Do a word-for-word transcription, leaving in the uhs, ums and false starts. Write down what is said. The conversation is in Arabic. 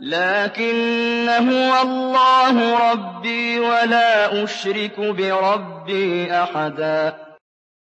لكن هو الله ربي ولا أشرك بربي أحدا